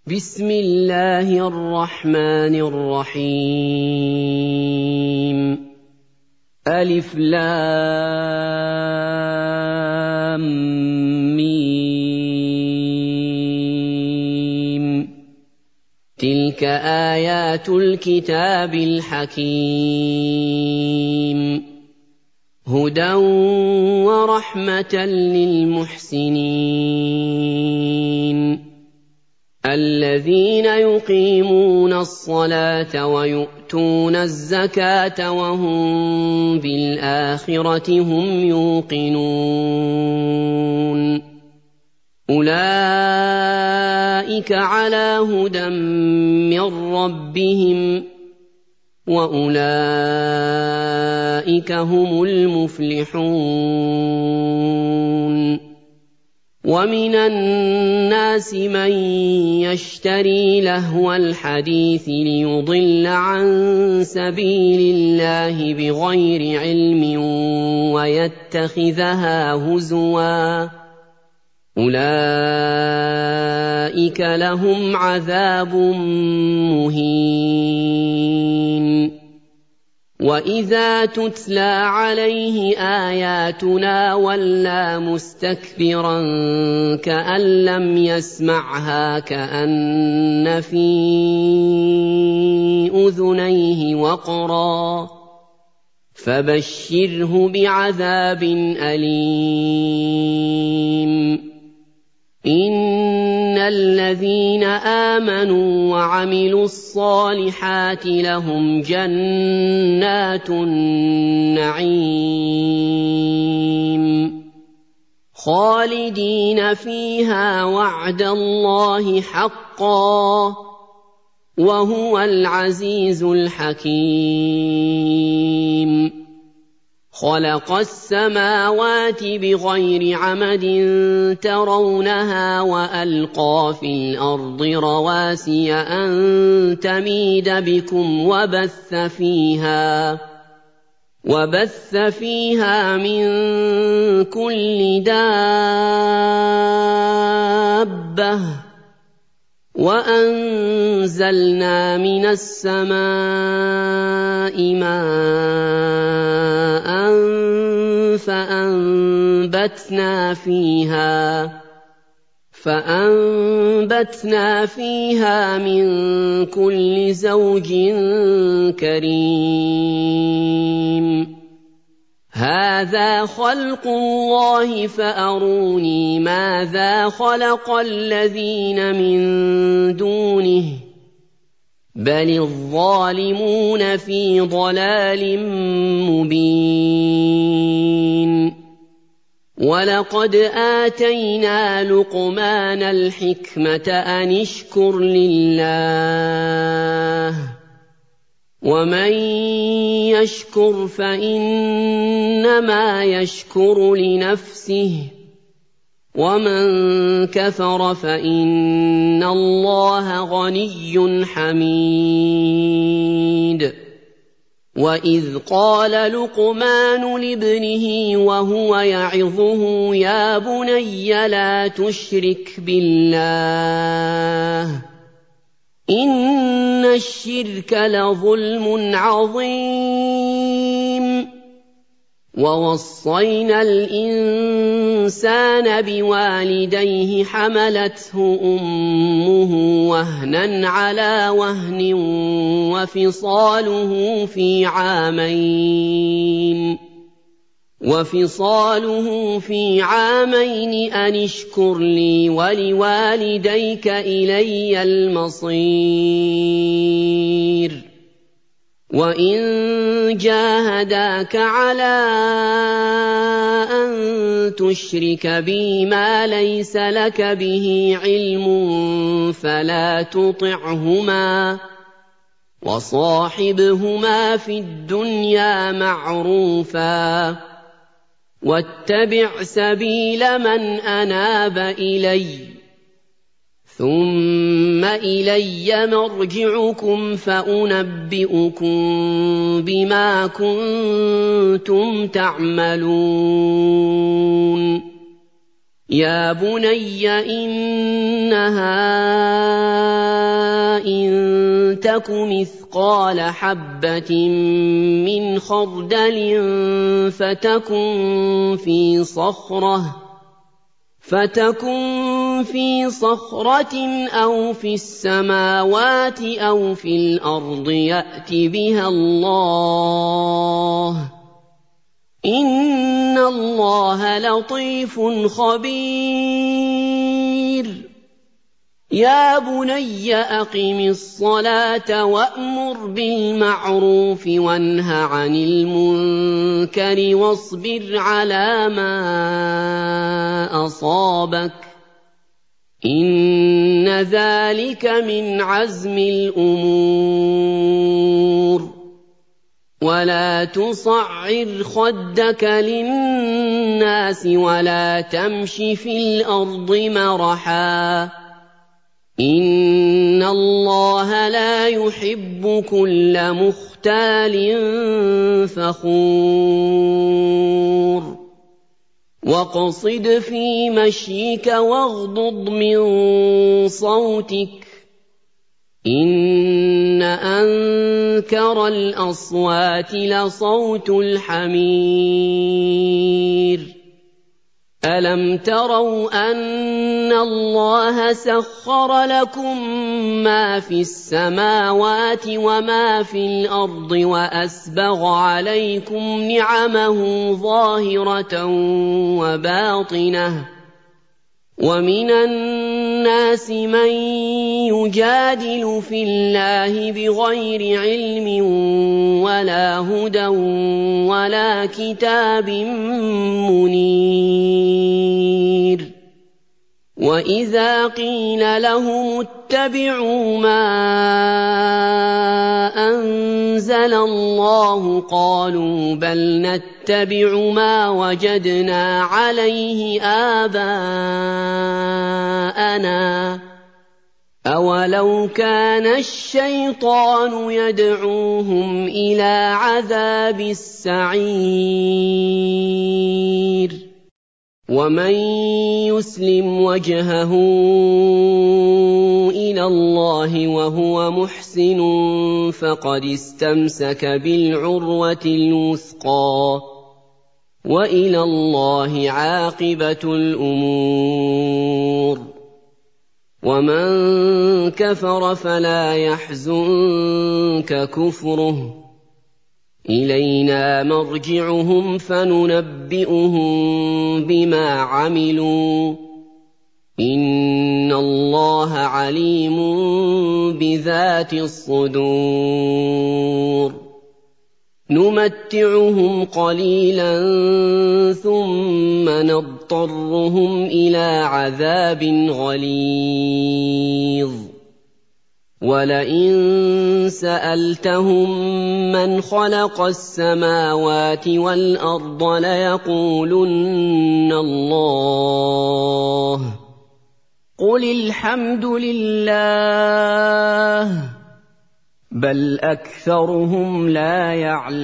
بسم الله الرحمن الرحيم ألف لام ميم تلك آيات الكتاب الحكيم هدى ورحمة للمحسنين الذين يقيمون الصلاة ويؤتون الزكاة وهم بالآخرة هم يوقنون أولئك على هدى من ربهم وأولئك هم المفلحون ومن الناس من يشتري لهو الحديث ليضل عن سبيل الله بغير علم ويتخذها هزوا أولئك لهم عذاب مهين وإذا تتلى عليه آياتنا ولى مستكبرا كأن لم يسمعها كأن في أذنيه وقرا فبشره بعذاب أليم إن الذين آمنوا وعملوا الصالحات لهم جنات النعيم خالدين فيها وعد الله حقا وهو العزيز الحكيم خلق السماوات بغير عمد ترونها وألقى في الأرض رواسي أن تميد بكم وبث فيها من كل دابة وأنزلنا من السماء ماء فأنبتنا فيها من كل زوج كريم هذا خلق الله فأروني ماذا خلق الذين من دونه بل الظالمون في ضلال مبين ولقد آتينا لقمان الحكمة أن اشكر لله ومن يشكر فإنما يشكر لنفسه ومن كفر فإن الله غني حميد وإذ قال لقمان لابنه وهو يعظه يا بني لا تشرك بالله إن الشرك لظلم عظيم ووصينا الإنسان بوالديه حملته أمه وهنا على وهن وفصاله في عامين أن اشكر لي ولوالديك إلي المصير وإن جاهداك على أن تشرك بي ما ليس لك به علم فلا تطعهما وصاحبهما في الدنيا معروفا واتبع سبيل من أناب إليّ ثم إلي مرجعكم فأنبئكم بما كنتم تعملون يا بني إنها تَكُ مِثْقَالَ حَبَّةٍ مِّنْ خَرْدَلٍ فَتَكُن فِي صَخْرَةٍ أَوْ فِي السَّمَاوَاتِ أَوْ فِي الْأَرْضِ يَأْتِ بِهَا اللَّهُ ۚ إِنَّ اللَّهَ لَطِيفٌ خَبِيرٌ يَا بُنَيَّ أَقِمِ الصَّلَاةَ وَأْمُرْ بِالْمَعْرُوفِ وَانْهَ عَنِ الْمُنكَرِ وَاصْبِرْ عَلَىٰ مَا أَصَابَكَ ۖ إِنَّ ذَٰلِكَ مِنْ عَزْمِ الْأُمُورِ وَلَا تُصَعِّرْ خَدَّكَ لِلنَّاسِ وَلَا تَمْشِ فِي الْأَرْضِ مَرَحًا ۖ إِنَّ اللَّهَ لَا يُحِبُّ كُلَّ مُخْتَالٍ فَخُورٍ وَاقْصِدْ فِي مَشْيِكَ وَاغْضُضْ مِن صَوْتِكَ ۚ إِنَّ أَنكَرَ الْأَصْوَاتِ لَصَوْتُ الْحَمِيرِ أَلَمْ تَرَوْا أَنَّ اللَّهَ سَخَّرَ لَكُم مَّا فِي السَّمَاوَاتِ وَمَا فِي الْأَرْضِ وَأَسْبَغَ عَلَيْكُمْ نِعَمَهُ ظَاهِرَةً وَبَاطِنَةً ۗ وَمِنَ النَّاسِ مَن يُجَادِلُ فِي اللَّهِ بِغَيْرِ عِلْمٍ وَلَا هُدًى وَلَا كِتَابٍ مُّنِيرٍ وَإِذَا قِيلَ لَهُمُ اتَّبِعُوا مَا أَنزَلَ اللَّهُ قَالُوا بَلْ نَتَّبِعُ مَا وَجَدْنَا عَلَيْهِ آبَاءَنَا ۚ أَوَلَوْ كَانَ الشَّيْطَانُ يَدْعُوهُمْ إِلَىٰ عَذَابِ السَّعِيرِ وَمَن يُسْلِمْ وَجْهَهُ إِلَى اللَّهِ وَهُوَ مُحْسِنٌ فَقَدِ اسْتَمْسَكَ بِالْعُرْوَةِ الْوُثْقَىٰ ۗ وَإِلَى اللَّهِ عَاقِبَةُ الْأُمُورِ وَمَن كَفَرَ فَلَا يَحْزُنكَ كُفْرُهُ ۚ إِلَيْنَا مَرْجِعُهُمْ فَنُنَبِّئُهُم بِمَا عَمِلُوا ۚ إِنَّ اللَّهَ عَلِيمٌ بِذَاتِ الصُّدُورِ نُمَتِّعُهُمْ قَلِيلًا ثُمَّ نَضْطَرُّهُمْ إِلَىٰ عَذَابٍ غَلِيظٍ وَلَئِن سَأَلْتَهُم مَّنْ خَلَقَ السَّمَاوَاتِ وَالْأَرْضَ لَيَقُولُنَّ اللَّهُ ۚ قُلِ الْحَمْدُ لِلَّهِ ۚ بَلْ أَكْثَرُهُمْ لَا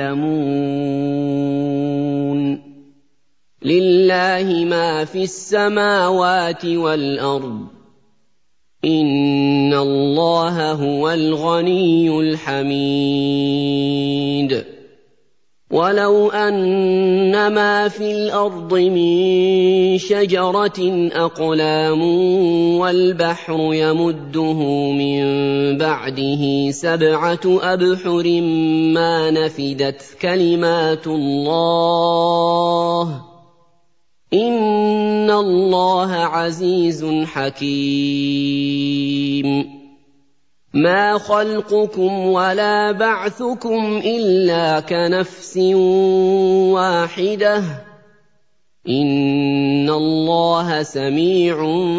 يَعْلَمُونَ لِلَّهِ مَا فِي السَّمَاوَاتِ وَالْأَرْضِ ۚ إِنَّ اللَّهَ هُوَ الْغَنِيُّ الْحَمِيدُ وَلَوْ أَنَّ مَا فِي الْأَرْضِ مِن شَجَرَةٍ أَقْلَامٌ وَالْبَحْرُ يَمُدُّهُ مِن بَعْدِهِ 7 أَبْحُرٍ مَّا نَفِدَتْ كَلِمَاتُ اللَّهِ ۗ إِنَّ اللَّهَ عَزِيزٌ حَكِيمٌ مَا خَلْقُكُمْ وَلَا بَعْثُكُمْ إِلَّا كَنَفْسٍ وَاحِدَةٍ ۗ إِنَّ اللَّهَ سَمِيعٌ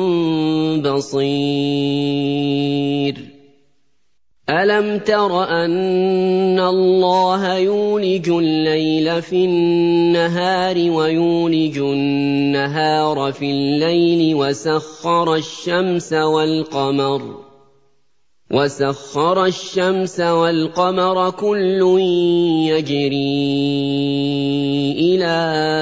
بَصِيرٌ أَلَمْ تَرَ أَنَّ اللَّهَ يُولِجُ اللَّيْلَ فِي النَّهَارِ وَيُولِجُ النَّهَارَ فِي اللَّيْلِ وَسَخَّرَ الشَّمْسَ وَالْقَمَرَ وَسَخَّرَ الشَّمْسَ وَالْقَمَرَ كُلٌّ يَجْرِي إِلَىٰ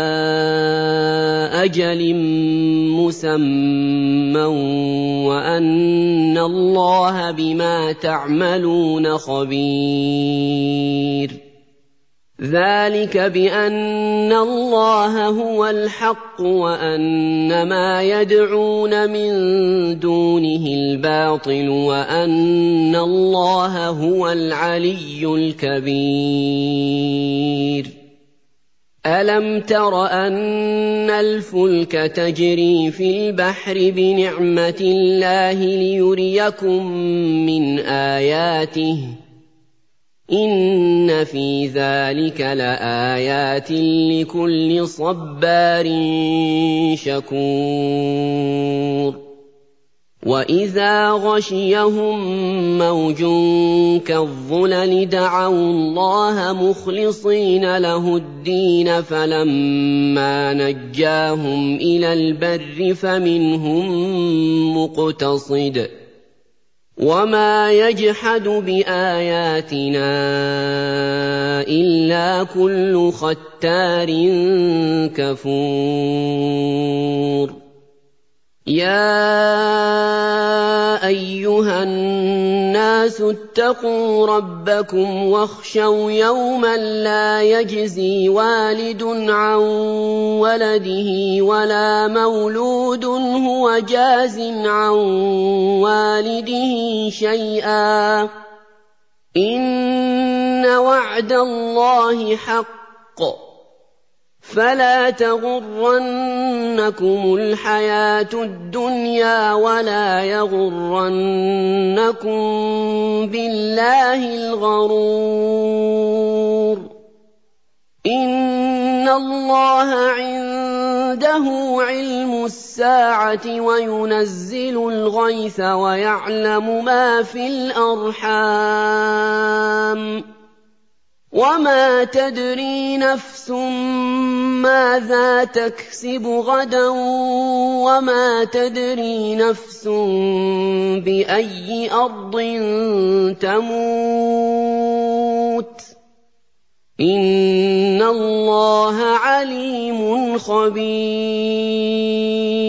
أَجَلٍ مُّسَمًّى وَأَنَّ اللَّهَ بِمَا تَعْمَلُونَ خَبِيرٌ ذَٰلِكَ بِأَنَّ اللَّهَ هُوَ الْحَقُّ وَأَنَّ مَا يَدْعُونَ مِن دُونِهِ الْبَاطِلُ وَأَنَّ اللَّهَ هُوَ الْعَلِيُّ الْكَبِيرُ أَلَمْ تَرَ أَنَّ الْفُلْكَ تَجْرِي فِي الْبَحْرِ بِنِعْمَتِ اللَّهِ لِيُرِيَكُم مِّنْ آيَاتِهِ ۚ إِنَّ فِي ذَٰلِكَ لَآيَاتٍ لِّكُلِّ صَبَّارٍ شَكُورٍ وَإِذَا غَشِيَهُم مَّوْجٌ كَالظُّلَلِ دَعَوُا اللَّهَ مُخْلِصِينَ لَهُ الدِّينَ فَلَمَّا نَجَّاهُمْ إِلَى الْبَرِّ فَمِنْهُم مُّقْتَصِدٌ ۚ وَمَا يَجْحَدُ بِآيَاتِنَا إِلَّا كُلُّ خَتَّارٍ كَفُورٍ يَا أَيُّهَا النَّاسُ اتَّقُوا رَبَّكُمْ وَاخْشَوْا يَوْمًا لَّا يَجْزِي وَالِدٌ عَن وَلَدِهِ وَلَا مَوْلُودٌ هُوَ جَازٍ عَن وَالِدِهِ شَيْئًا ۚ إِنَّ وَعْدَ اللَّهِ حَقٌّ ۖ فَلَا تَغُرَّنَّكُمُ الْحَيَاةُ الدُّنْيَا وَلَا يَغُرَّنَّكُم بِاللَّهِ الْغَرُورُ إِنَّ اللَّهَ عِندَهُ عِلْمُ السَّاعَةِ وَيُنَزِّلُ الْغَيْثَ وَيَعْلَمُ مَا فِي الْأَرْحَامِ ۖ وَمَا تَدْرِي نَفْسٌ مَّاذَا تَكْسِبُ غَدًا وَمَا تَدْرِي نَفْسٌ بِأَيِّ أَرْضٍ تَمُوتُ ۚ إِنَّ اللَّهَ عَلِيمٌ خَبِيرٌ